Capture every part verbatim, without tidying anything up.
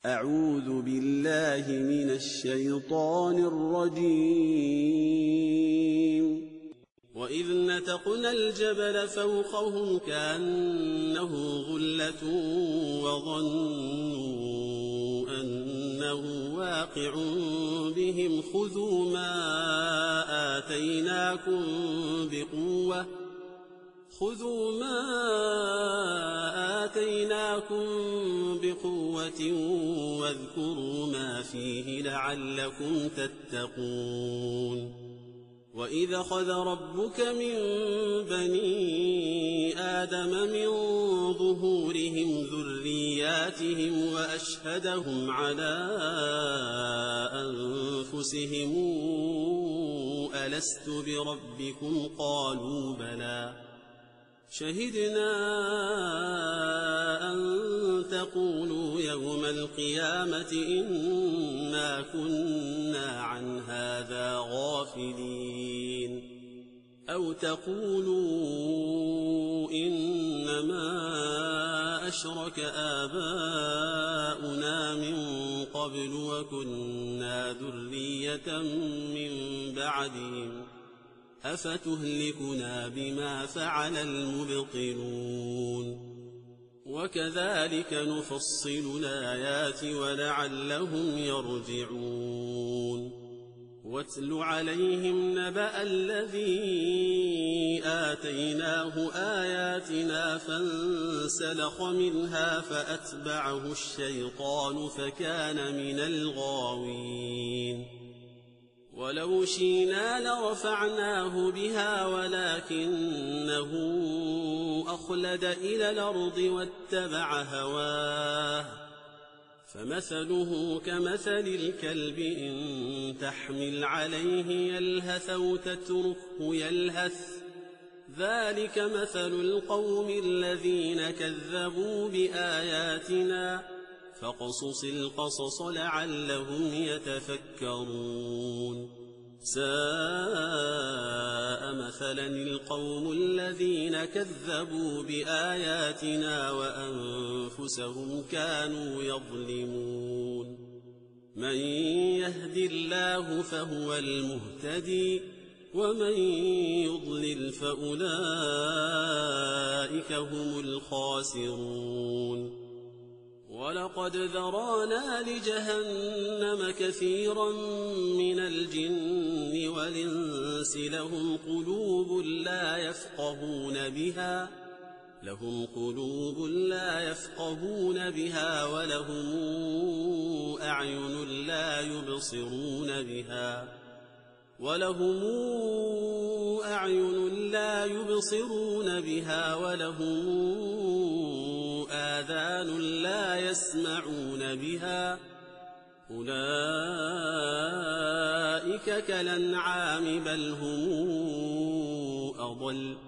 أعوذ بالله من الشيطان الرجيم. وإذ نتقنا الجبل فوقهم كأنه ظلة وظنوا أنه واقع بهم خذوا ما آتيناكم بقوة خذوا ما آتيناكم بقوة واذكروا ما فيه لعلكم تتقون. وإذ أخذ ربك من بني آدم من ظهورهم ذرياتهم وأشهدهم على أنفسهم ألست بربكم قالوا بلى شهدنا أن تقولوا يوم القيامة إنا كنا عن هذا غافلين أو تقولوا إنما أشرك آباؤنا من قبل وكنا ذرية من بعدهم أفتهلكنا بما فعل المبطلون وكذلك نفصل الآيات ولعلهم يرجعون. واتل عليهم نبأ الذي آتيناه آياتنا فانسلخ منها فأتبعه الشيطان فكان من الغاوين. ولو شئنا لرفعناه بها ولكنه أخلد إلى الأرض واتبع هواه فمثله كمثل الكلب إن تحمل عليه يلهث أو تتركه يلهث ذلك مثل القوم الذين كذبوا بآياتنا فاقصص القصص لعلهم يتفكرون. ساء مثلا القوم الذين كذبوا بآياتنا وأنفسهم كانوا يظلمون. من يهد الله فهو المهتدي ومن يضلل فأولئك هم الخاسرون. ولقد ذرانا لجهنم كثيرا من الجن والإنس لهم قلوب لا يفقهون بها لهم قلوب لا يفقهون بها ولهم أعين لا يبصرون بها ولهم أعين لا يبصرون بها ولهم آذان لا يسمعون بها أولئك كالأنعام بل هم أضل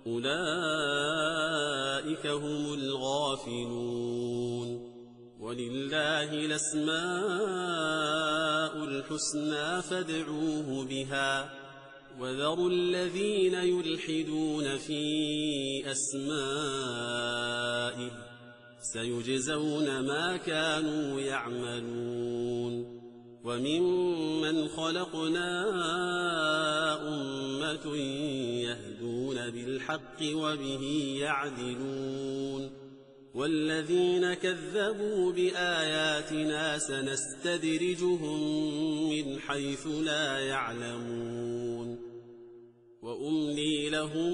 أولئك هم الغافلون. ولله الأسماء الحسنى فادعوه بها وذروا الذين يلحدون في أسمائه سيجزون ما كانوا يعملون. وممن خلقنا أمة يهدون بالحق وبه يعدلون والذين كذبوا بآياتنا سنستدرجهم من حيث لا يعلمون وأملي لهم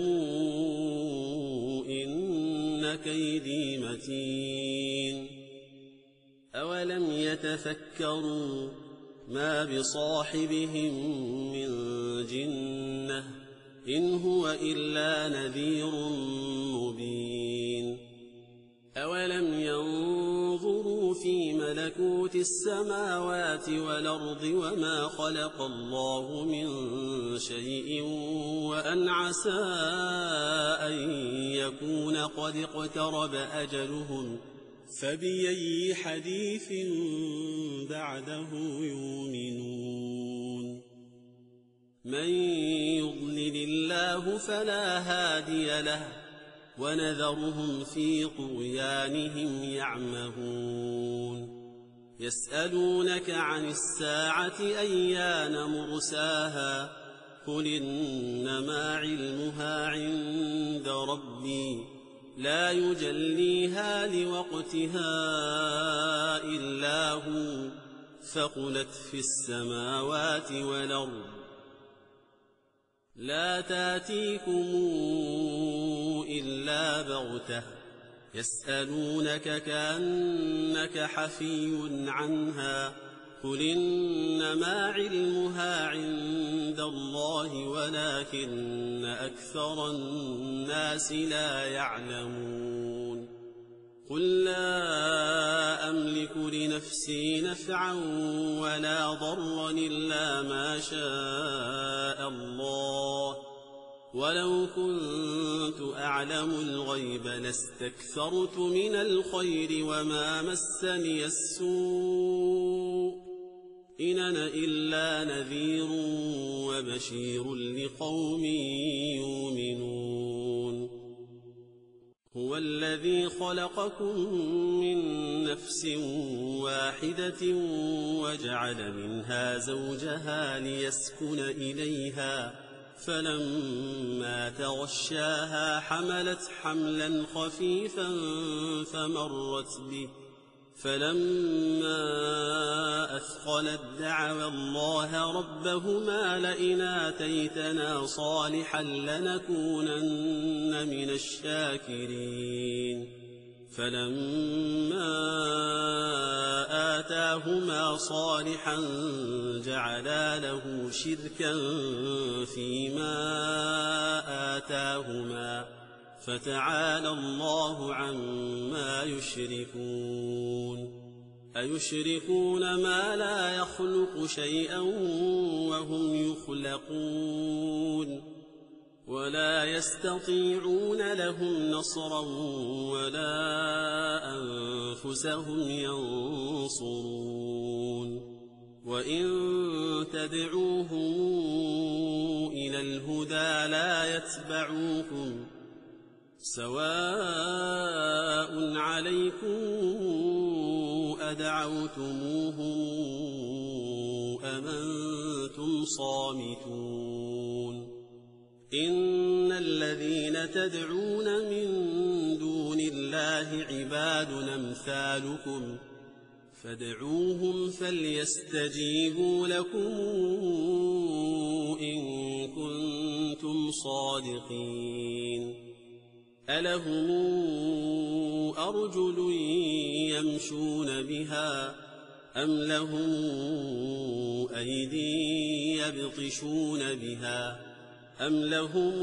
إن كيدي متين. أولم يتفكروا ما بصاحبهم من جنة إن هو إلا نذير مبين. أولم ينظروا في ملكوت السماوات والأرض وما خلق الله من شيء وأن عسى أن يكون قد اقترب أجلهم فبأي حديث بعده يؤمنون. من يضلل الله فلا هادي له ونذرهم في طغيانهم يعمهون يسألونك عن الساعة أيان مرساها قل إنما علمها عند ربي لا يجليها لوقتها إلا هو ثقلت في السماوات والأرض لا تاتيكم إلا بغتة يسألونك كأنك حفي عنها قل إنما علمها عند الله ولكن أكثر الناس لا يعلمون قل لا أملك لنفسي نفعا ولا ضرا إلا ما شاء الله ولو كنت أعلم الغيب لاستكثرت من الخير وما مسني السوء إن أنا إلا نذير وبشير لقوم يؤمنون هو الذي خلقكم من نفس واحدة وجعل منها زوجها ليسكن إليها فلما تغشاها حملت حملا خفيفا فمرت به فلما أثقلت دعوا الله ربهما لئن آتيتنا صالحا لنكونن من الشاكرين فلما آتاهما صالحا جعلا له شركا فيما آتاهما فتعالى الله عما يشركون أيشركون ما لا يخلق شيئا وهم يخلقون ولا يستطيعون لهم نصرا ولا أنفسهم ينصرون وإن تدعوهم إلى الهدى لا يتبعوكم سواء عليكم أدعوتموهم أم أنتم صامتون إن الذين تدعون من دون الله عباد أمثالكم فادعوهم فليستجيبوا لكم إن كنتم صادقين ألهم أرجل يمشون بها أم لهم أيدي يبطشون بها أم لهم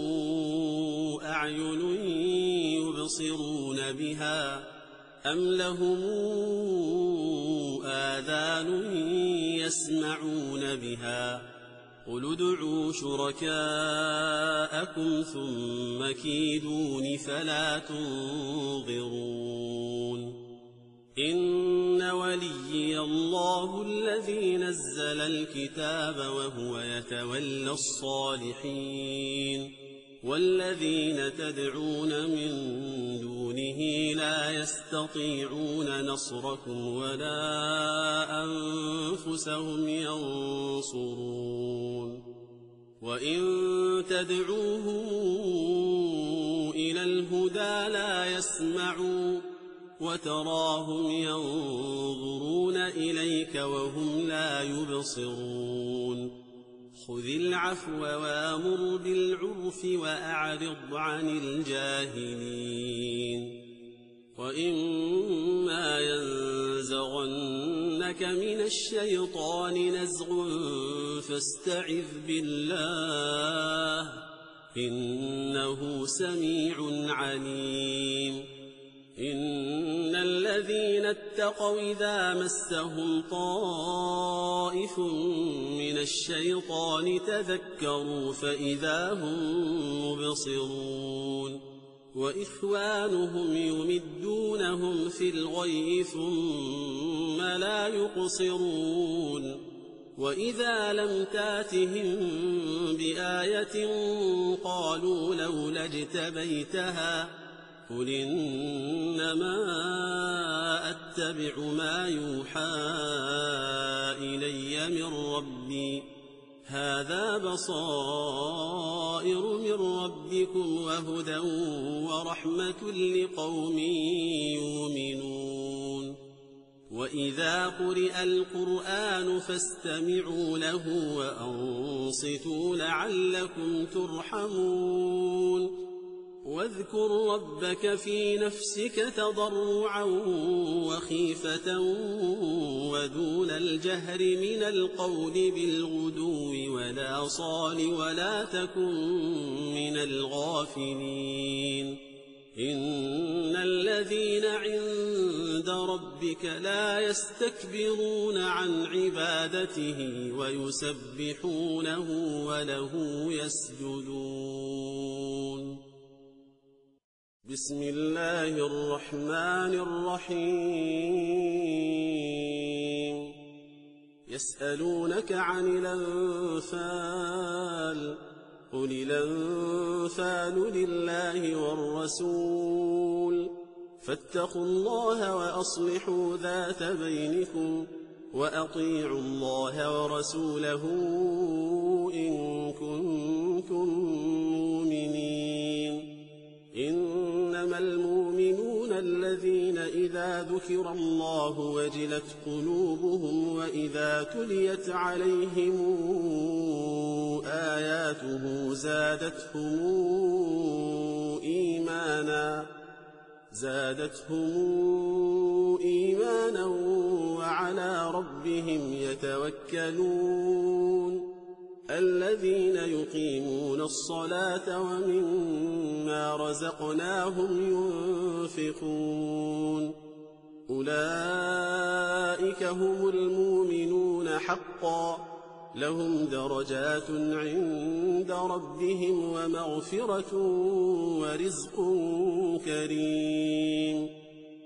أعين يبصرون بها أم لهم آذان يسمعون بها قل ادعوا شركاءكم ثم كيدون فلا تنظرون إن وليي الله الذي نزل الكتاب وهو يتولى الصالحين والذين تدعون من دونه لا يستطيعون نصركم ولا أنفسهم ينصرون وإن تدعوهم إلى الهدى لا يسمعوا وتراهم ينظرون إليك وهم لا يبصرون خذ العفو وامر بالعرف وأعرض عن الجاهلين وإما ينزغنك من الشيطان نزغ فاستعذ بالله إنه سميع عليم إن الذين اتقوا إذا مسهم طائف من الشيطان تذكروا فإذا هم مبصرون وإخوانهم يمدونهم في الغي ثم لا يقصرون وإذا لم تاتهم بآية قالوا لولا اجتبيتها قل إنما وأتبع ما يوحى إلي من ربي هذا بصائر من ربكم وهدى ورحمة لقوم يؤمنون وإذا قرئ القرآن فاستمعوا له وأنصتوا لعلكم ترحمون واذكر ربك في نفسك تضرعا وخيفة ودون الجهر من القول بالغدو ولا صال ولا تكن من الغافلين إن الذين عند ربك لا يستكبرون عن عبادته ويسبحونه وله يسجدون بسم الله الرحمن الرحيم يسألونك عن الأنفال قل الأنفال لله والرسول فاتقوا الله وأصلحوا ذات بينكم وأطيعوا الله ورسوله إن كنتم مؤمنين إنما المؤمنون الذين إذا ذكر الله وجلت قلوبهم وإذا تليت عليهم آياته زادتهم إيمانا زادتهم إيمانا وعلى ربهم يتوكلون الذين يقيمون الصلاة ومما رزقناهم ينفقون أولئك هم المؤمنون حقا لهم درجات عند ربهم ومغفرة ورزق كريم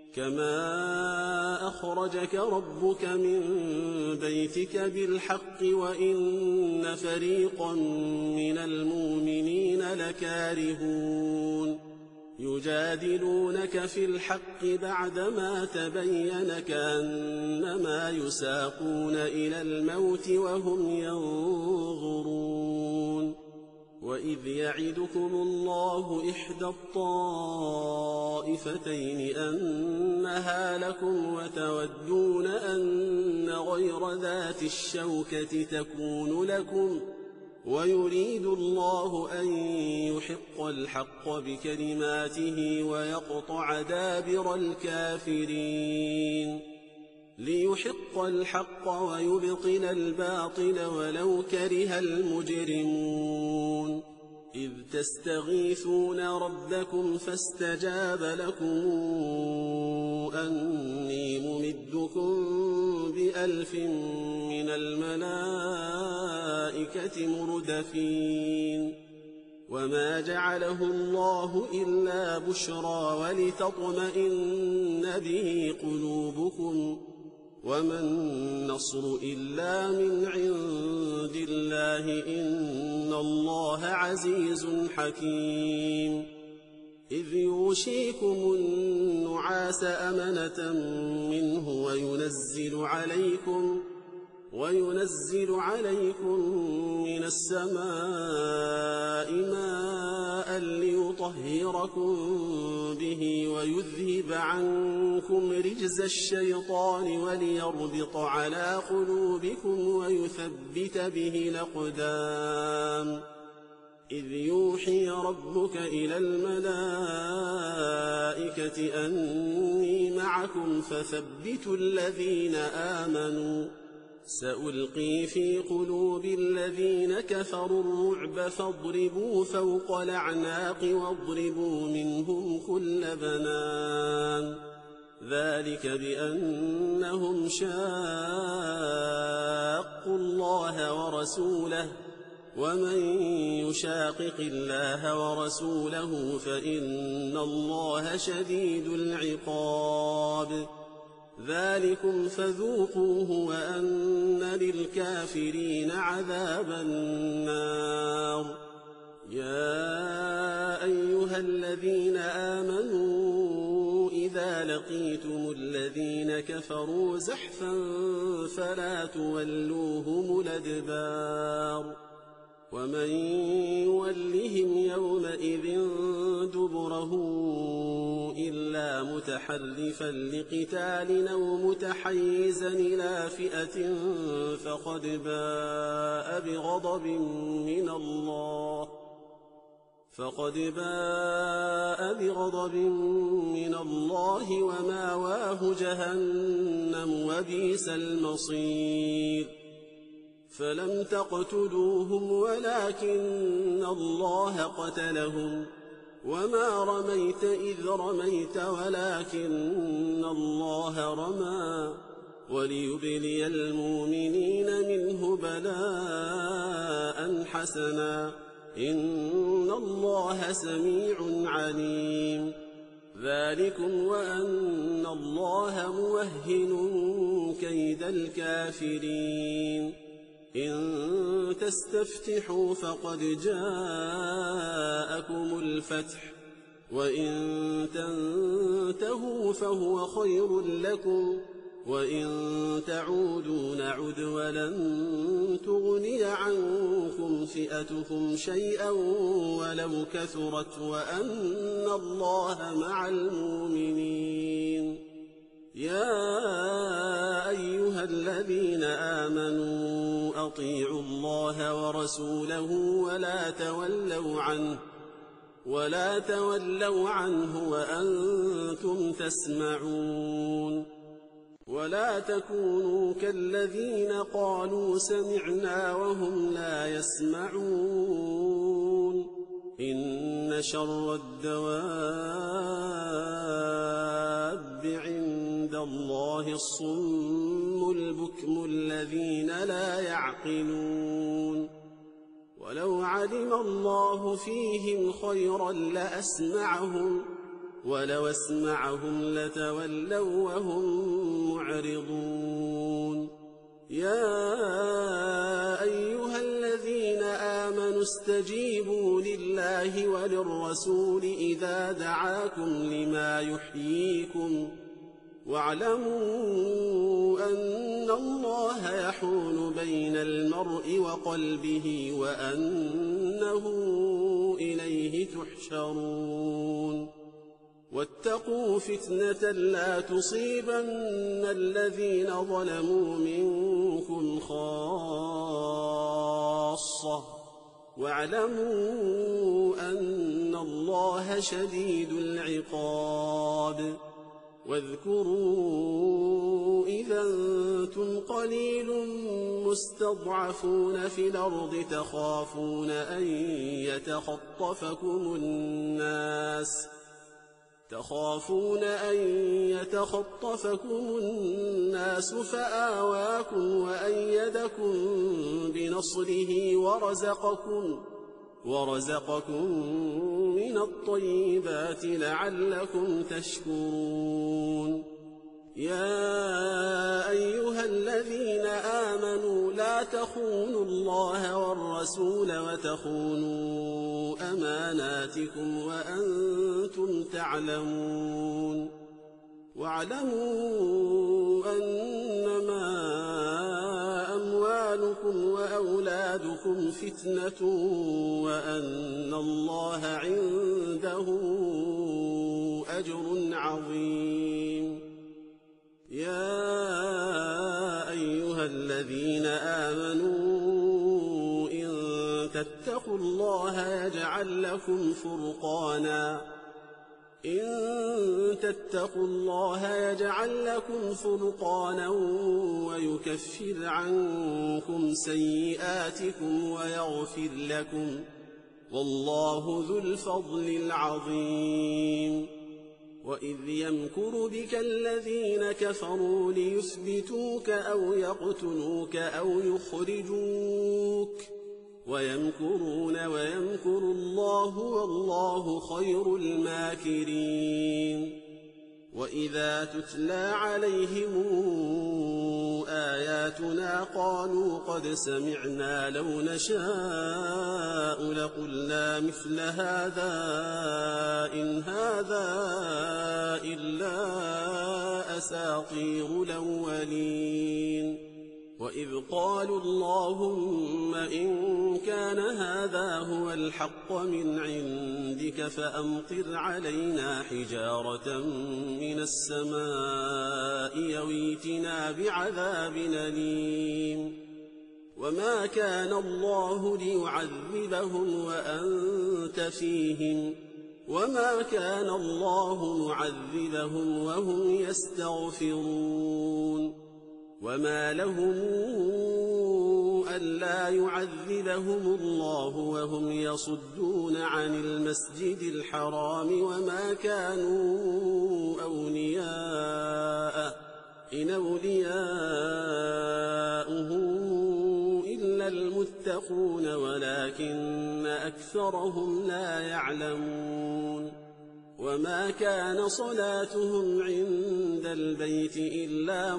كما أخرجك ربك من بيتك بالحق وإن فريقا من المؤمنين لكارهون يجادلونك في الحق بعدما تبين كأنما يساقون إلى الموت وهم ينظرون وإذ يعدكم الله إحدى الطائفتين أنها لكم وتودون أن غير ذات الشوكة تكون لكم ويريد الله أن يحق الحق بكلماته ويقطع دابر الكافرين ليحق الحق ويبطل الباطل ولو كره المجرمون إذ تستغيثون ربكم فاستجاب لكم أني ممدكم بألف من الملائكة مردفين وما جعله الله إلا بشرى ولتطمئن به قلوبكم وما النصر إلا من عند الله إن الله عزيز حكيم إذ يوشيكم النعاس أمنة منه وينزل عليكم وينزل عليكم من السماء ماء ليطهركم به ويذهب عنكم رجز الشيطان وليربط على قلوبكم ويثبت به الأقدام إذ يوحي ربك إلى الملائكة أني معكم فثبتوا الذين آمنوا سألقي في قلوب الذين كفروا الرعب فاضربوا فوق الأعناق واضربوا منهم كل بنان ذلك بأنهم شاقوا الله ورسوله ومن يشاقق الله ورسوله فإن الله شديد العقاب ذلكم فذوقوه وأن للكافرين عذاب النار يا أيها الذين آمنوا إذا لقيتم الذين الذين كفروا زحفا فلا تولوهم الأدبار ومن يولهم يومئذ دبره إلا متحرفا لقتال أو متحيزا إلى فئة فقد باء بغضب من الله فقد باء بغضب من الله وماواه جهنم وبئس المصير فلم تقتلوهم ولكن الله قتلهم وما رميت إذ رميت ولكن الله رمى وليبلي المؤمنين منه بلاء حسنا إن الله سميع عليم ذلكم وأن الله موهن كيد الكافرين إن تستفتحوا فقد جاءكم الفتح وإن تنتهوا فهو خير لكم وإن تعودوا نعد ولن تغني عنكم فئتكم شيئا ولو كثرت وأن الله مع المؤمنين يا أيها الذين آمنوا أطيعوا الله ورسوله ولا تولوا عنه ولا تولوا عنه وأنتم تسمعون ولا تكونوا كالذين قالوا سمعنا وهم لا يسمعون إن شر الدواب عند الله الصم البكم الذين لا يعقلون ولو علم الله فيهم خيرا لأسمعهم ولو اسمعهم لتولوا وهم معرضون يا أيها الذين آمنوا استجيبوا لله وللرسول إذا دعاكم لما يحييكم واعلموا أن الله يحول بين المرء وقلبه وأنه إليه تحشرون واتقوا فتنة لا تصيبن الذين ظلموا منكم خاصة واعلموا أن الله شديد العقاب واذكروا إذا أنتم قليل مستضعفون في الأرض تخافون أن يتخطفكم الناس تخافون أن يتخطفكم الناس فآواكم وأيدكم بنصره ورزقكم ورزقكم من الطيبات لعلكم تشكرون يا أيها الذين آمنوا لا تخونوا الله والرسول وتخونوا أماناتكم وأنتم تعلمون واعلموا أنما أموالكم وأولادكم فتنة وأن الله عنده أجر عظيم يا أيها الذين آمنوا إن تتقوا الله يجعل لكم فرقانا إن تتقوا الله يجعل لكم فرقانا ويكفر عنكم سيئاتكم ويغفر لكم والله ذو الفضل العظيم وإذ يمكر بك الذين كفروا ليثبتوك أو يقتلوك أو يخرجوك ويمكرون ويمكر الله والله خير الماكرين وإذا تتلى عليهم آياتنا قالوا قد سمعنا لو نشاء لقلنا مثل هذا إن هذا إلا أساطير الأولين وإذ قالوا اللهم إن كان هذا هو الحق من عندك فأمطر علينا حجارة من السماء أو ائتنا بعذاب أليم وما كان الله ليعذبهم وأنت فيهم وما كان الله معذبهم وهم يستغفرون وما لهم ألا يعذبهم الله وهم يصدون عن المسجد الحرام وما كانوا أولياءه إن أولياؤه إلا المتقون ولكن أكثرهم لا يعلمون وما كان صلاتهم عند البيت إلا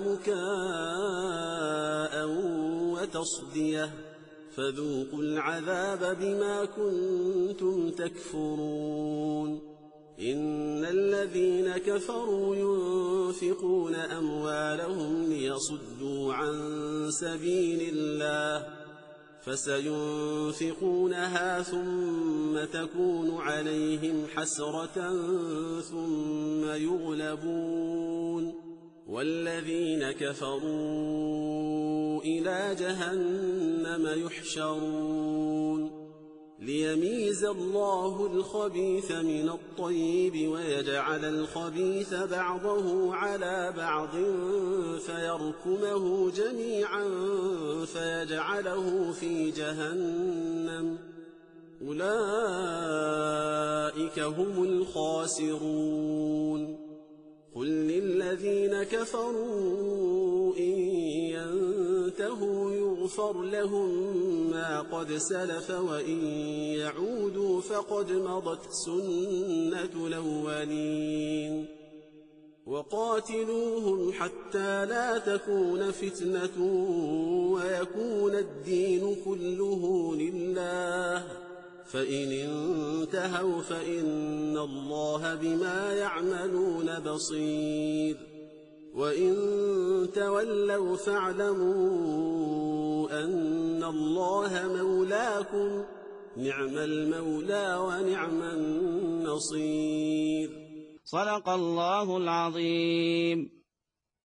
مكاء وتصدية فذوقوا العذاب بما كنتم تكفرون إن الذين كفروا ينفقون أموالهم ليصدوا عن سبيل الله فسينفقونها ثم تكون عليهم حسرة ثم يغلبون والذين كفروا إلى جهنم يحشرون ليميز الله الخبيث من الطيب ويجعل الخبيث بعضه على بعض فيركمه جميعا فيجعله في جهنم أولئك هم الخاسرون قل للذين كفروا إن ينتهوا يغفر لهم ما قد سلف وإن يعودوا فقد مضت سنة الأولين وقاتلوهم حتى لا تكون فتنة ويكون الدين كله لله فإن انتهوا فإن الله بما يعملون بصير وإن تولوا فاعلموا أن الله مولاكم نعم المولى ونعم النصير صدق الله العظيم.